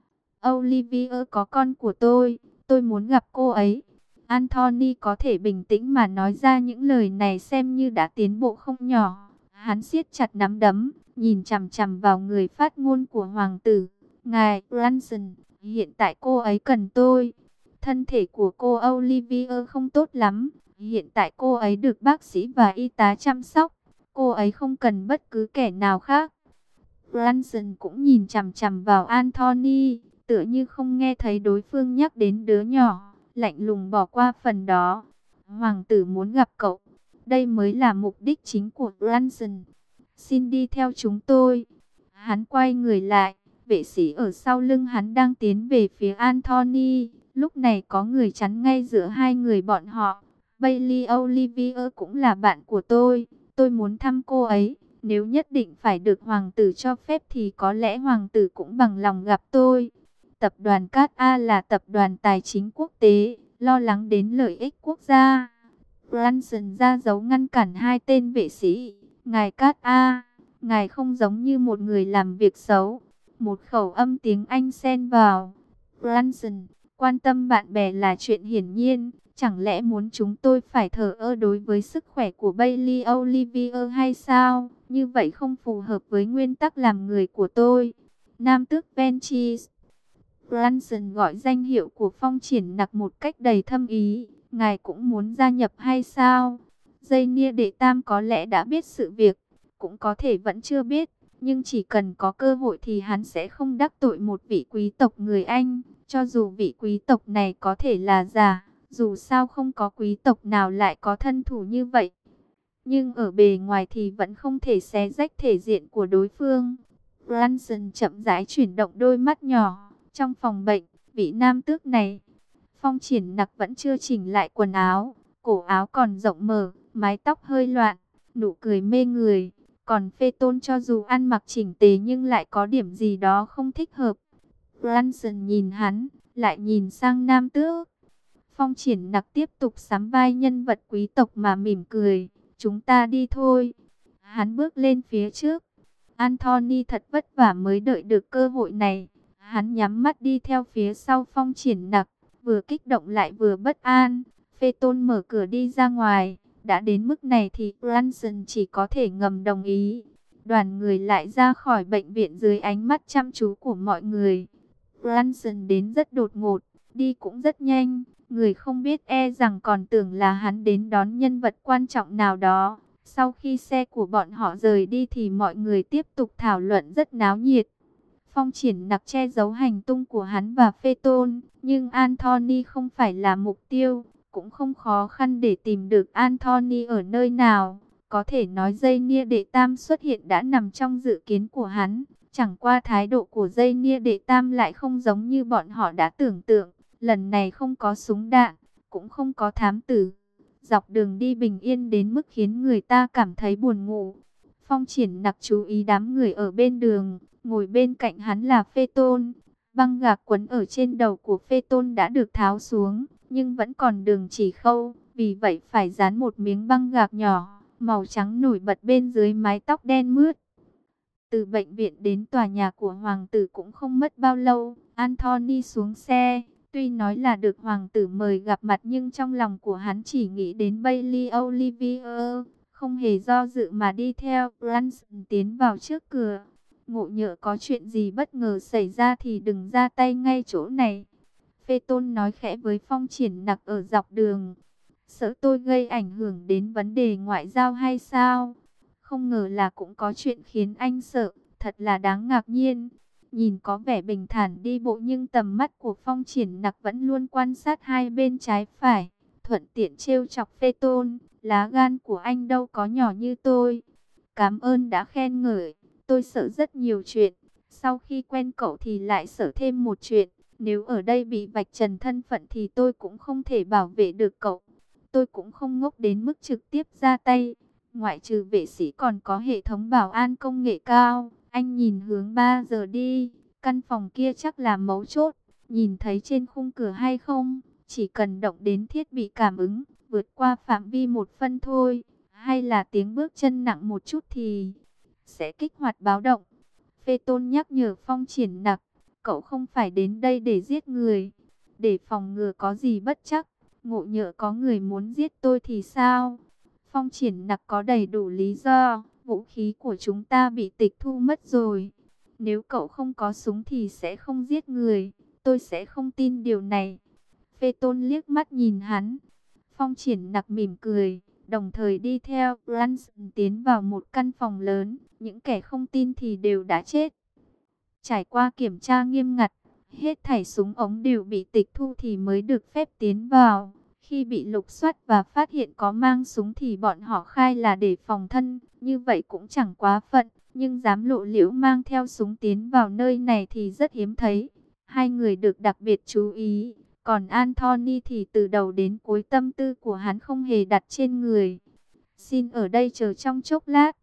Olivia có con của tôi muốn gặp cô ấy. Anthony có thể bình tĩnh mà nói ra những lời này xem như đã tiến bộ không nhỏ. Hắn siết chặt nắm đấm, nhìn chằm chằm vào người phát ngôn của hoàng tử. Ngài Branson, hiện tại cô ấy cần tôi. Thân thể của cô Olivia không tốt lắm. Hiện tại cô ấy được bác sĩ và y tá chăm sóc. Cô ấy không cần bất cứ kẻ nào khác. Branson cũng nhìn chằm chằm vào Anthony, tựa như không nghe thấy đối phương nhắc đến đứa nhỏ, lạnh lùng bỏ qua phần đó. Hoàng tử muốn gặp cậu. Đây mới là mục đích chính của Branson. Xin đi theo chúng tôi. Hắn quay người lại, vệ sĩ ở sau lưng hắn đang tiến về phía Anthony. Lúc này có người chắn ngay giữa hai người bọn họ. Bailey Olivia cũng là bạn của tôi muốn thăm cô ấy. Nếu nhất định phải được hoàng tử cho phép thì có lẽ hoàng tử cũng bằng lòng gặp tôi. Tập đoàn Cat A là tập đoàn tài chính quốc tế, lo lắng đến lợi ích quốc gia. Branson ra dấu ngăn cản hai tên vệ sĩ. Ngài Cát A, ngài không giống như một người làm việc xấu. Một khẩu âm tiếng Anh xen vào. Branson, quan tâm bạn bè là chuyện hiển nhiên. Chẳng lẽ muốn chúng tôi phải thờ ơ đối với sức khỏe của Bailey Olivier hay sao? Như vậy không phù hợp với nguyên tắc làm người của tôi. Nam tước Ventris. Branson gọi danh hiệu của Phong Triển Nặc một cách đầy thâm ý. Ngài cũng muốn gia nhập hay sao? Dây nia đệ tam có lẽ đã biết sự việc, cũng có thể vẫn chưa biết. Nhưng chỉ cần có cơ hội thì hắn sẽ không đắc tội một vị quý tộc người Anh. Cho dù vị quý tộc này có thể là giả, dù sao không có quý tộc nào lại có thân thủ như vậy. Nhưng ở bề ngoài thì vẫn không thể xé rách thể diện của đối phương. Branson chậm rãi chuyển động đôi mắt nhỏ. Trong phòng bệnh, vị nam tước này, Phong Triển Nặc vẫn chưa chỉnh lại quần áo. Cổ áo còn rộng mở, mái tóc hơi loạn, nụ cười mê người. Còn Phê Tôn cho dù ăn mặc chỉnh tề nhưng lại có điểm gì đó không thích hợp. Branson nhìn hắn, lại nhìn sang nam tước. Phong Triển Nặc tiếp tục sắm vai nhân vật quý tộc mà mỉm cười. Chúng ta đi thôi. Hắn bước lên phía trước. Anthony thật vất vả mới đợi được cơ hội này. Hắn nhắm mắt đi theo phía sau Phong Triển Nặc, vừa kích động lại vừa bất an. Phê Tôn mở cửa đi ra ngoài. Đã đến mức này thì Branson chỉ có thể ngầm đồng ý. Đoàn người lại ra khỏi bệnh viện dưới ánh mắt chăm chú của mọi người. Branson đến rất đột ngột, đi cũng rất nhanh. Người không biết e rằng còn tưởng là hắn đến đón nhân vật quan trọng nào đó. Sau khi xe của bọn họ rời đi thì mọi người tiếp tục thảo luận rất náo nhiệt. Phong Triển Nặc che giấu hành tung của hắn và Phê Tôn, nhưng Anthony không phải là mục tiêu, cũng không khó khăn để tìm được Anthony ở nơi nào. Có thể nói dây nia đệ tam xuất hiện đã nằm trong dự kiến của hắn, chẳng qua thái độ của dây nia đệ tam lại không giống như bọn họ đã tưởng tượng. Lần này không có súng đạn, cũng không có thám tử. Dọc đường đi bình yên đến mức khiến người ta cảm thấy buồn ngủ. Phong Triển Nặc chú ý đám người ở bên đường, ngồi bên cạnh hắn là Phê Tôn. Băng gạc quấn ở trên đầu của Phê Tôn đã được tháo xuống, nhưng vẫn còn đường chỉ khâu, vì vậy phải dán một miếng băng gạc nhỏ, màu trắng nổi bật bên dưới mái tóc đen mướt. Từ bệnh viện đến tòa nhà của hoàng tử cũng không mất bao lâu, Anthony xuống xe. Tuy nói là được hoàng tử mời gặp mặt nhưng trong lòng của hắn chỉ nghĩ đến Bailey Olivier, không hề do dự mà đi theo Branson tiến vào trước cửa. Ngộ nhỡ có chuyện gì bất ngờ xảy ra thì đừng ra tay ngay chỗ này. Phê Tôn nói khẽ với Phong Triển Nặc ở dọc đường. Sợ tôi gây ảnh hưởng đến vấn đề ngoại giao hay sao? Không ngờ là cũng có chuyện khiến anh sợ, thật là đáng ngạc nhiên. Nhìn có vẻ bình thản đi bộ nhưng tầm mắt của Phong Triển Nặc vẫn luôn quan sát hai bên trái phải. Thuận tiện trêu chọc Phê Tôn, lá gan của anh đâu có nhỏ như tôi. Cảm ơn đã khen ngợi, tôi sợ rất nhiều chuyện. Sau khi quen cậu thì lại sợ thêm một chuyện. Nếu ở đây bị vạch trần thân phận thì tôi cũng không thể bảo vệ được cậu. Tôi cũng không ngốc đến mức trực tiếp ra tay. Ngoại trừ vệ sĩ còn có hệ thống bảo an công nghệ cao. Anh nhìn hướng 3 giờ đi. Căn phòng kia chắc là mấu chốt. Nhìn thấy trên khung cửa hay không? Chỉ cần động đến thiết bị cảm ứng, vượt qua phạm vi 1 phân thôi. Hay là tiếng bước chân nặng một chút thì sẽ kích hoạt báo động. Phê Tôn nhắc nhở Phong Triển Nặc. Cậu không phải đến đây để giết người. Để phòng ngừa có gì bất chắc. Ngộ nhỡ có người muốn giết tôi thì sao? Phong Triển Nặc có đầy đủ lý do. Vũ khí của chúng ta bị tịch thu mất rồi. Nếu cậu không có súng thì sẽ không giết người. Tôi sẽ không tin điều này. Phê Tôn liếc mắt nhìn hắn. Phong Triển Nặc mỉm cười, đồng thời đi theo Branson tiến vào một căn phòng lớn. Những kẻ không tin thì đều đã chết. Trải qua kiểm tra nghiêm ngặt, hết thảy súng ống đều bị tịch thu thì mới được phép tiến vào. Khi bị lục soát và phát hiện có mang súng thì bọn họ khai là để phòng thân, như vậy cũng chẳng quá phận. Nhưng dám lộ liễu mang theo súng tiến vào nơi này thì rất hiếm thấy. Hai người được đặc biệt chú ý, còn Anthony thì từ đầu đến cuối tâm tư của hắn không hề đặt trên người. Xin ở đây chờ trong chốc lát.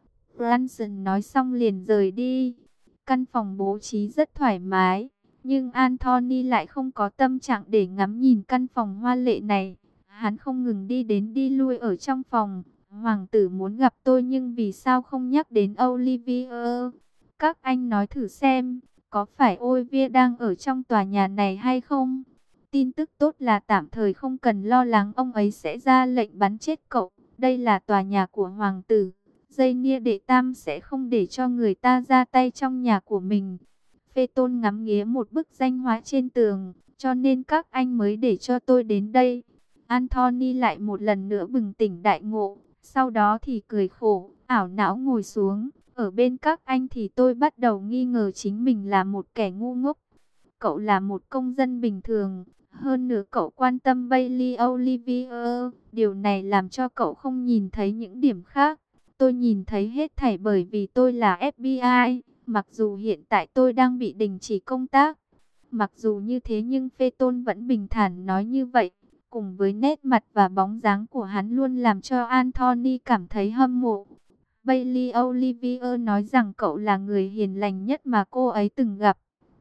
Branson nói xong liền rời đi. Căn phòng bố trí rất thoải mái, nhưng Anthony lại không có tâm trạng để ngắm nhìn căn phòng hoa lệ này. Hắn không ngừng đi đến đi lui ở trong phòng. Hoàng tử muốn gặp tôi nhưng vì sao không nhắc đến Olivier? Các anh nói thử xem, có phải Olivier đang ở trong tòa nhà này hay không? Tin tức tốt là tạm thời không cần lo lắng ông ấy sẽ ra lệnh bắn chết cậu. Đây là tòa nhà của hoàng tử. Dây đệ tam sẽ không để cho người ta ra tay trong nhà của mình. Phê Tôn ngắm nghía một bức danh họa trên tường, cho nên các anh mới để cho tôi đến đây. Anthony lại một lần nữa bừng tỉnh đại ngộ, sau đó thì cười khổ, ảo não ngồi xuống. Ở bên các anh thì tôi bắt đầu nghi ngờ chính mình là một kẻ ngu ngốc. Cậu là một công dân bình thường, hơn nữa cậu quan tâm Bailey Olivier. Điều này làm cho cậu không nhìn thấy những điểm khác. Tôi nhìn thấy hết thảy bởi vì tôi là FBI, mặc dù hiện tại tôi đang bị đình chỉ công tác. Mặc dù như thế nhưng Phê Tôn vẫn bình thản nói như vậy, cùng với nét mặt và bóng dáng của hắn luôn làm cho Anthony cảm thấy hâm mộ. Bailey Olivier nói rằng cậu là người hiền lành nhất mà cô ấy từng gặp.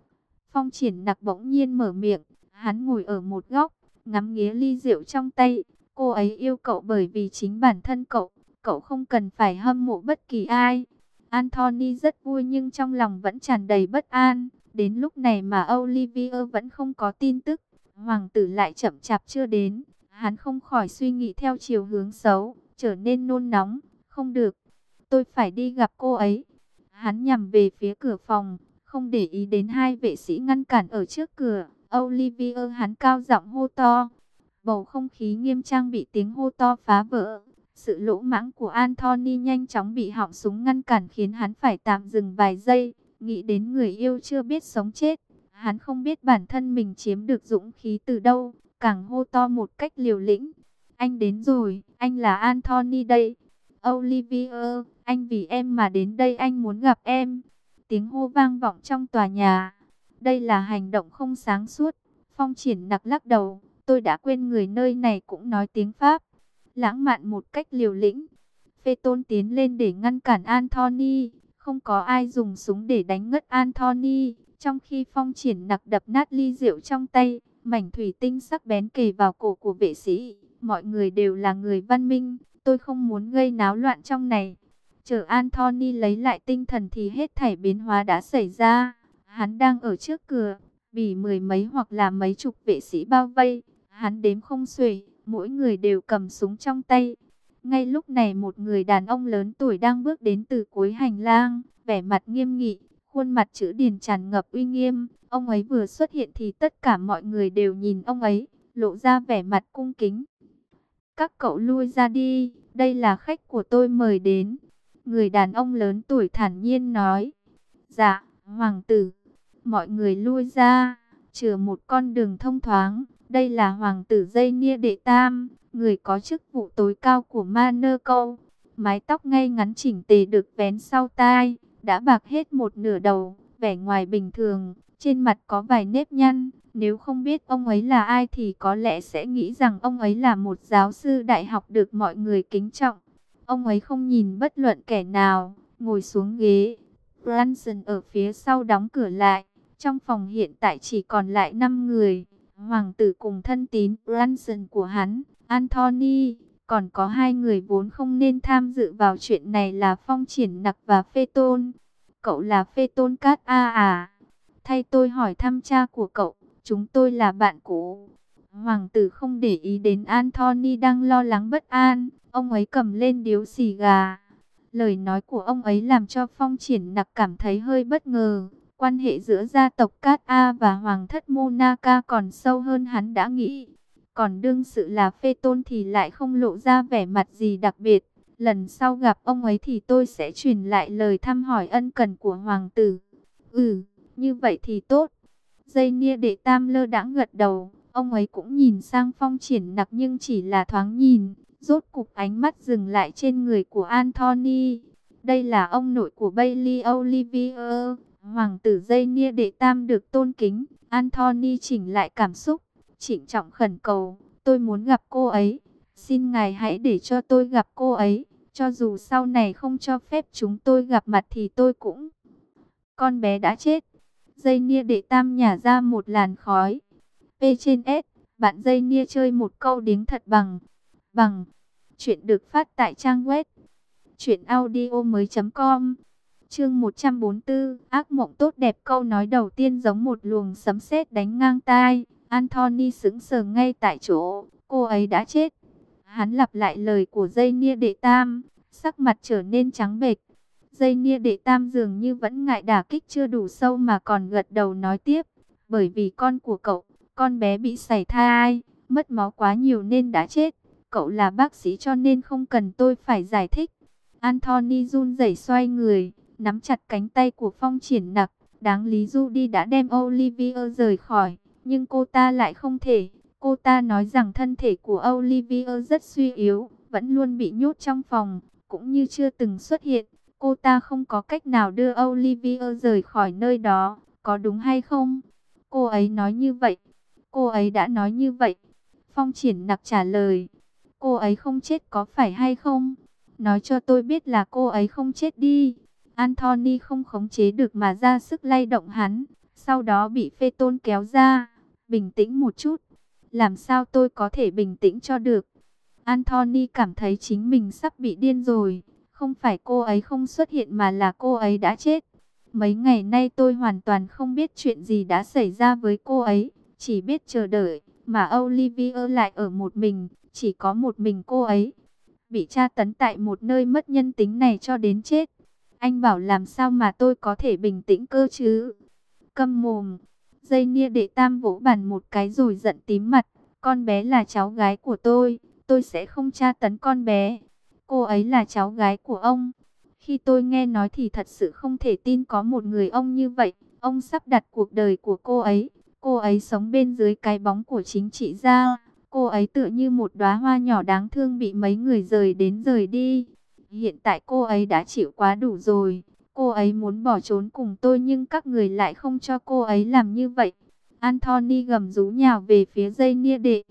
Phong Triển Nặc bỗng nhiên mở miệng, hắn ngồi ở một góc, ngắm nghía ly rượu trong tay. Cô ấy yêu cậu bởi vì chính bản thân cậu, cậu không cần phải hâm mộ bất kỳ ai. Anthony rất vui nhưng trong lòng vẫn tràn đầy bất an. Đến lúc này mà Olivier vẫn không có tin tức, hoàng tử lại chậm chạp chưa đến. Hắn không khỏi suy nghĩ theo chiều hướng xấu, trở nên nôn nóng. Không được, tôi phải đi gặp cô ấy. Hắn nhằm về phía cửa phòng, không để ý đến hai vệ sĩ ngăn cản ở trước cửa. Olivier, hắn cao giọng hô to. Bầu không khí nghiêm trang bị tiếng hô to phá vỡ. Sự lỗ mãng của Anthony nhanh chóng bị họng súng ngăn cản khiến hắn phải tạm dừng vài giây. Nghĩ đến người yêu chưa biết sống chết, hắn không biết bản thân mình chiếm được dũng khí từ đâu, càng hô to một cách liều lĩnh. Anh đến rồi, anh là Anthony đây. Olivier, anh vì em mà đến đây, anh muốn gặp em. Tiếng hô vang vọng trong tòa nhà. Đây là hành động không sáng suốt. Phong Triển Nặc lắc đầu, tôi đã quên người nơi này cũng nói tiếng Pháp. Lãng mạn một cách liều lĩnh. Phê Tôn tiến lên để ngăn cản Anthony. Không có ai dùng súng để đánh ngất Anthony. Trong khi Phong Triển Nặc đập nát ly rượu trong tay, mảnh thủy tinh sắc bén kề vào cổ của vệ sĩ. Mọi người đều là người văn minh. Tôi không muốn gây náo loạn trong này. Chờ Anthony lấy lại tinh thần thì hết thảy biến hóa đã xảy ra. Hắn đang ở trước cửa, bị mười mấy hoặc là mấy chục vệ sĩ bao vây. Hắn đếm không xuể, mỗi người đều cầm súng trong tay. Ngay lúc này một người đàn ông lớn tuổi đang bước đến từ cuối hành lang, vẻ mặt nghiêm nghị, khuôn mặt chữ điền tràn ngập uy nghiêm. Ông ấy vừa xuất hiện thì tất cả mọi người đều nhìn ông ấy, lộ ra vẻ mặt cung kính. Các cậu lui ra đi, đây là khách của tôi mời đến. Người đàn ông lớn tuổi thản nhiên nói. Dạ, hoàng tử. Mọi người lui ra, chừa một con đường thông thoáng. Đây là hoàng tử Dây đệ tam, người có chức vụ tối cao của Monaco. Mái tóc ngay ngắn chỉnh tề được vén sau tai, đã bạc hết một nửa đầu, vẻ ngoài bình thường, trên mặt có vài nếp nhăn. Nếu không biết ông ấy là ai thì có lẽ sẽ nghĩ rằng ông ấy là một giáo sư đại học được mọi người kính trọng. Ông ấy không nhìn bất luận kẻ nào, ngồi xuống ghế. Branson ở phía sau đóng cửa lại. Trong phòng hiện tại chỉ còn lại 5 người. Hoàng tử cùng thân tín Branson của hắn, Anthony. Còn có 2 người vốn không nên tham dự vào chuyện này là Phong Triển Nặc và Phê Tôn. Cậu là Phê Tôn Cát A à? Thay tôi hỏi thăm cha của cậu, chúng tôi là bạn cũ. Hoàng tử không để ý đến Anthony đang lo lắng bất an. Ông ấy cầm lên điếu xì gà. Lời nói của ông ấy làm cho Phong Triển Nặc cảm thấy hơi bất ngờ. Quan hệ giữa gia tộc Cát A và Hoàng thất Monaco còn sâu hơn hắn đã nghĩ. Còn đương sự là Phê Tôn thì lại không lộ ra vẻ mặt gì đặc biệt. Lần sau gặp ông ấy thì tôi sẽ truyền lại lời thăm hỏi ân cần của hoàng tử. Như vậy thì tốt. Dây đệ tam lơ đãng gật đầu. Ông ấy cũng nhìn sang Phong Triển Nặc nhưng chỉ là thoáng nhìn. Rốt cục ánh mắt dừng lại trên người của Anthony. Đây là ông nội của Bailey Olivier. Hoàng tử Dây đệ tam được tôn kính. Anthony chỉnh lại cảm xúc, trịnh trọng khẩn cầu. Tôi muốn gặp cô ấy. Xin ngài hãy để cho tôi gặp cô ấy. Cho dù sau này không cho phép chúng tôi gặp mặt thì tôi cũng... Con bé đã chết. Dây đệ tam nhả ra một làn khói. P trên S, Bạn dây nia chơi một câu điếng thật bằng. Bằng. Chuyện được phát tại trang web truyệnaudiomoi.com. Chương 144, ác mộng tốt đẹp. Câu nói đầu tiên giống một luồng sấm sét đánh ngang tai. Anthony sững sờ ngay tại chỗ. Cô ấy đã chết. Hắn lặp lại lời của dây nia đệ tam, sắc mặt trở nên trắng bệch. Dây nia đệ tam dường như vẫn ngại đả kích chưa đủ sâu mà còn gật đầu nói tiếp. Bởi vì con của cậu, con bé bị sảy thai, mất máu quá nhiều nên đã chết. Cậu là bác sĩ cho nên không cần tôi phải giải thích. Anthony run rẩy xoay người, nắm chặt cánh tay của Phong Triển Nặc. Đáng lý Judy đã đem Olivia rời khỏi, nhưng cô ta lại không thể. Cô ta nói rằng thân thể của Olivia rất suy yếu, vẫn luôn bị nhốt trong phòng, cũng như chưa từng xuất hiện. Cô ta không có cách nào đưa Olivia rời khỏi nơi đó, có đúng hay không? Cô ấy nói như vậy. Cô ấy đã nói như vậy. Phong Triển Nặc trả lời. Cô ấy không chết có phải hay không? Nói cho tôi biết là cô ấy không chết đi. Anthony không khống chế được mà ra sức lay động hắn. Sau đó bị Phê Tôn kéo ra. Bình tĩnh một chút. Làm sao tôi có thể bình tĩnh cho được? Anthony cảm thấy chính mình sắp bị điên rồi. Không phải cô ấy không xuất hiện mà là cô ấy đã chết. Mấy ngày nay tôi hoàn toàn không biết chuyện gì đã xảy ra với cô ấy. Chỉ biết chờ đợi. Mà Olivia lại ở một mình. Chỉ có một mình cô ấy. Bị tra tấn tại một nơi mất nhân tính này cho đến chết. Anh bảo làm sao mà tôi có thể bình tĩnh cơ chứ? Câm mồm. Dây nia đệ tam vỗ bàn một cái rồi giận tím mặt. Con bé là cháu gái của tôi sẽ không tra tấn con bé. Cô ấy là cháu gái của ông. Khi tôi nghe nói thì thật sự không thể tin có một người ông như vậy. Ông sắp đặt cuộc đời của cô ấy. Cô ấy sống bên dưới cái bóng của chính trị gia. Cô ấy tựa như một đóa hoa nhỏ đáng thương bị mấy người rời đến rời đi. Hiện tại cô ấy đã chịu quá đủ rồi. Cô ấy muốn bỏ trốn cùng tôi nhưng các người lại không cho cô ấy làm như vậy. Anthony gầm rú nhào về phía dây nia đệ.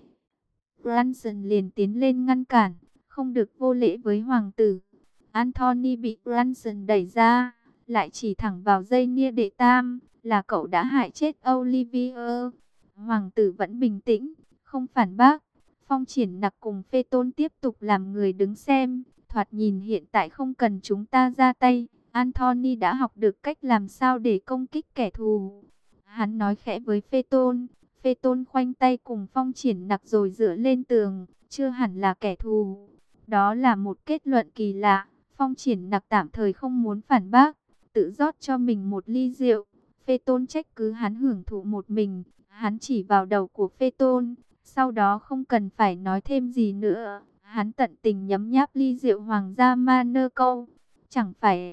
Branson liền tiến lên ngăn cản, không được vô lễ với hoàng tử. Anthony bị Branson đẩy ra, lại chỉ thẳng vào dây nia đệ tam, là cậu đã hại chết Olivia. Hoàng tử vẫn bình tĩnh, không phản bác. Phong Triển Nặc cùng Phê Tôn tiếp tục làm người đứng xem, thoạt nhìn hiện tại không cần chúng ta ra tay. Anthony đã học được cách làm sao để công kích kẻ thù. Hắn nói khẽ với Phê Tôn. Phê Tôn khoanh tay cùng Phong Triển Nặc rồi dựa lên tường, chưa hẳn là kẻ thù. Đó là một kết luận kỳ lạ. Phong Triển Nặc tạm thời không muốn phản bác, tự rót cho mình một ly rượu. Phê Tôn trách cứ hắn hưởng thụ một mình, hắn chỉ vào đầu của Phê Tôn. Sau đó không cần phải nói thêm gì nữa, hắn tận tình nhấm nháp ly rượu hoàng gia Monaco. Chẳng phải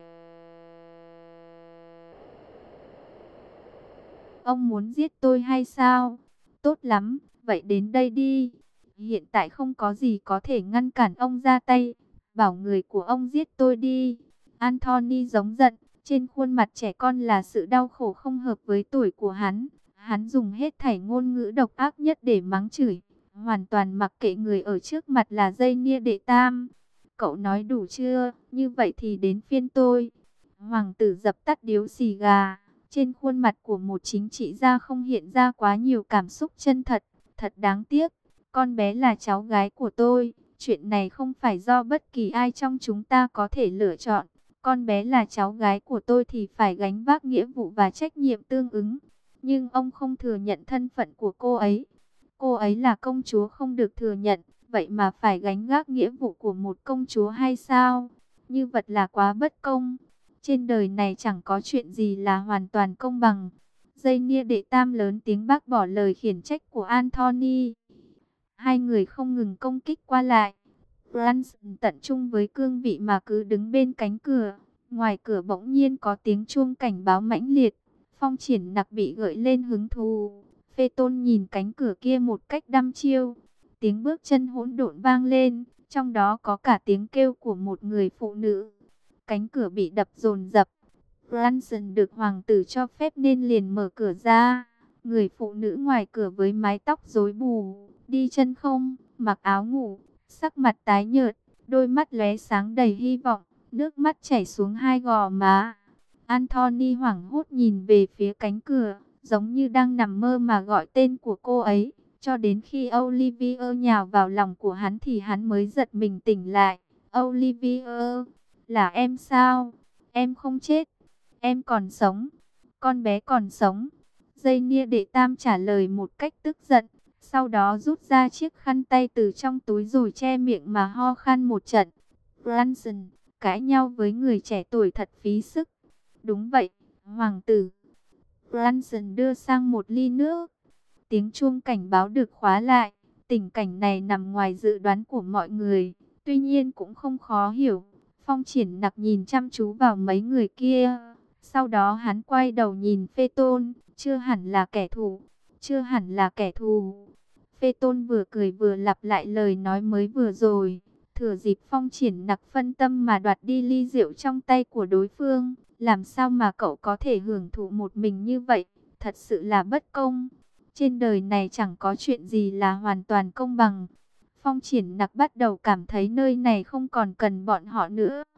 ông muốn giết tôi hay sao? Tốt lắm, vậy đến đây đi. Hiện tại không có gì có thể ngăn cản ông ra tay. Bảo người của ông giết tôi đi. Anthony giống giận, trên khuôn mặt trẻ con là sự đau khổ không hợp với tuổi của hắn. Hắn dùng hết thảy ngôn ngữ độc ác nhất để mắng chửi, hoàn toàn mặc kệ người ở trước mặt là dây nia đệ tam. Cậu nói đủ chưa? Như vậy thì đến phiên tôi. Hoàng tử dập tắt điếu xì gà. Trên khuôn mặt của một chính trị gia không hiện ra quá nhiều cảm xúc chân thật. Thật đáng tiếc, con bé là cháu gái của tôi. Chuyện này không phải do bất kỳ ai trong chúng ta có thể lựa chọn. Con bé là cháu gái của tôi thì phải gánh vác nghĩa vụ và trách nhiệm tương ứng. Nhưng ông không thừa nhận thân phận của cô ấy. Cô ấy là công chúa không được thừa nhận. Vậy mà phải gánh vác nghĩa vụ của một công chúa hay sao? Như vật là quá bất công. Trên đời này chẳng có chuyện gì là hoàn toàn công bằng. Dây nia đệ tam lớn tiếng bác bỏ lời khiển trách của Anthony. Hai người không ngừng công kích qua lại. Branson tận trung với cương vị mà cứ đứng bên cánh cửa. Ngoài cửa bỗng nhiên có tiếng chuông cảnh báo mãnh liệt. Phong Triển Nặc bị gợi lên hứng thú. Phê Tôn nhìn cánh cửa kia một cách đăm chiêu. Tiếng bước chân hỗn độn vang lên, trong đó có cả tiếng kêu của một người phụ nữ. Cánh cửa bị đập dồn dập. Branson được hoàng tử cho phép nên liền mở cửa ra. Người phụ nữ ngoài cửa với mái tóc rối bù, đi chân không, mặc áo ngủ, sắc mặt tái nhợt, đôi mắt lóe sáng đầy hy vọng, nước mắt chảy xuống hai gò má. Anthony hoảng hốt nhìn về phía cánh cửa, giống như đang nằm mơ mà gọi tên của cô ấy. Cho đến khi Olivier nhào vào lòng của hắn thì hắn mới giật mình tỉnh lại. Olivier, là em sao? Em không chết, em còn sống, con bé còn sống. Dây nia đệ tam trả lời một cách tức giận, sau đó rút ra chiếc khăn tay từ trong túi rồi che miệng mà ho khan một trận. Branson, cãi nhau với người trẻ tuổi thật phí sức. Đúng vậy, hoàng tử. Branson đưa sang một ly nước. Tiếng chuông cảnh báo được khóa lại. Tình cảnh này nằm ngoài dự đoán của mọi người, tuy nhiên cũng không khó hiểu. Phong Triển Nặc nhìn chăm chú vào mấy người kia. Sau đó hắn quay đầu nhìn Phê Tôn, chưa hẳn là kẻ thù, chưa hẳn là kẻ thù. Phê Tôn vừa cười vừa lặp lại lời nói mới vừa rồi. Thừa dịp Phong Triển Nặc phân tâm mà đoạt đi ly rượu trong tay của đối phương. Làm sao mà cậu có thể hưởng thụ một mình như vậy? Thật sự là bất công. Trên đời này chẳng có chuyện gì là hoàn toàn công bằng. Phong Triển Nặc bắt đầu cảm thấy nơi này không còn cần bọn họ nữa.